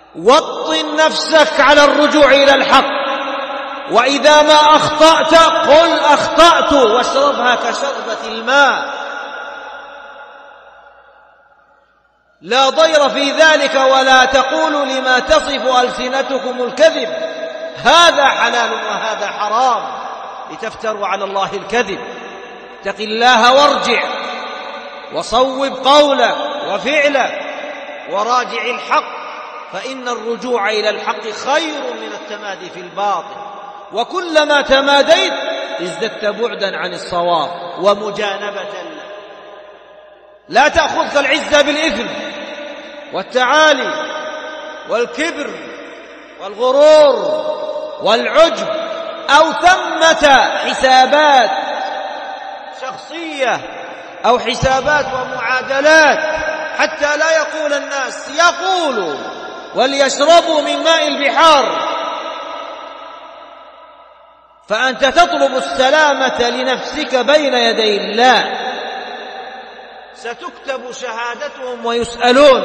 وطن نفسك على الرجوع إلى الحق، وإذا ما أخطأت قل أخطأت واشربها كشربة الماء، لا ضير في ذلك. ولا تقولوا لما تصف ألسنتكم الكذب هذا حلال وهذا حرام لتفتروا على الله الكذب. اتق الله وارجع وصوب قولك وفعلك وراجع الحق، فإن الرجوع إلى الحق خير من التمادي في الباطل، وكلما تماديت ازددت بعدا عن الصواب ومجانبة له. لا تأخذك العزة بالإثم والتعالي والكبر والغرور والعجب، أو ثمة حسابات شخصية أو حسابات ومعادلات، حتى لا يقول الناس يقولوا وليشربوا من ماء البحار، فأنت تطلب السلامة لنفسك بين يدي الله. ستكتب شهادتهم ويسألون،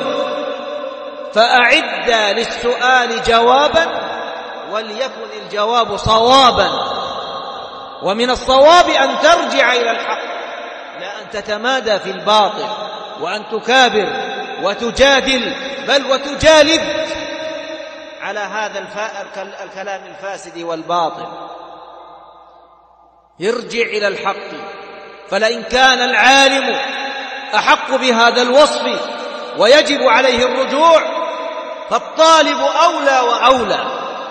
فأعد للسؤال جوابا وليكن الجواب صوابا. ومن الصواب أن ترجع إلى الحق، لا أن تتمادى في الباطل وأن تكابر وتجادل بل وتجالد على هذا الكلام الفاسد والباطل. ارجع إلى الحق، فلئن كان العالم أحق بهذا الوصف ويجب عليه الرجوع، فالطالب أولى وأولى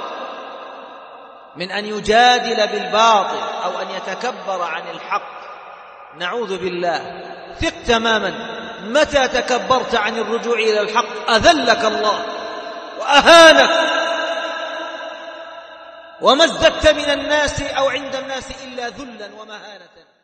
من أن يجادل بالباطل أو أن يتكبر عن الحق. نعوذ بالله. ثق تماما، متى تكبرت عن الرجوع إلى الحق أذلك الله وأهانك، وما ازددت من الناس أو عند الناس إلا ذلا ومهانة.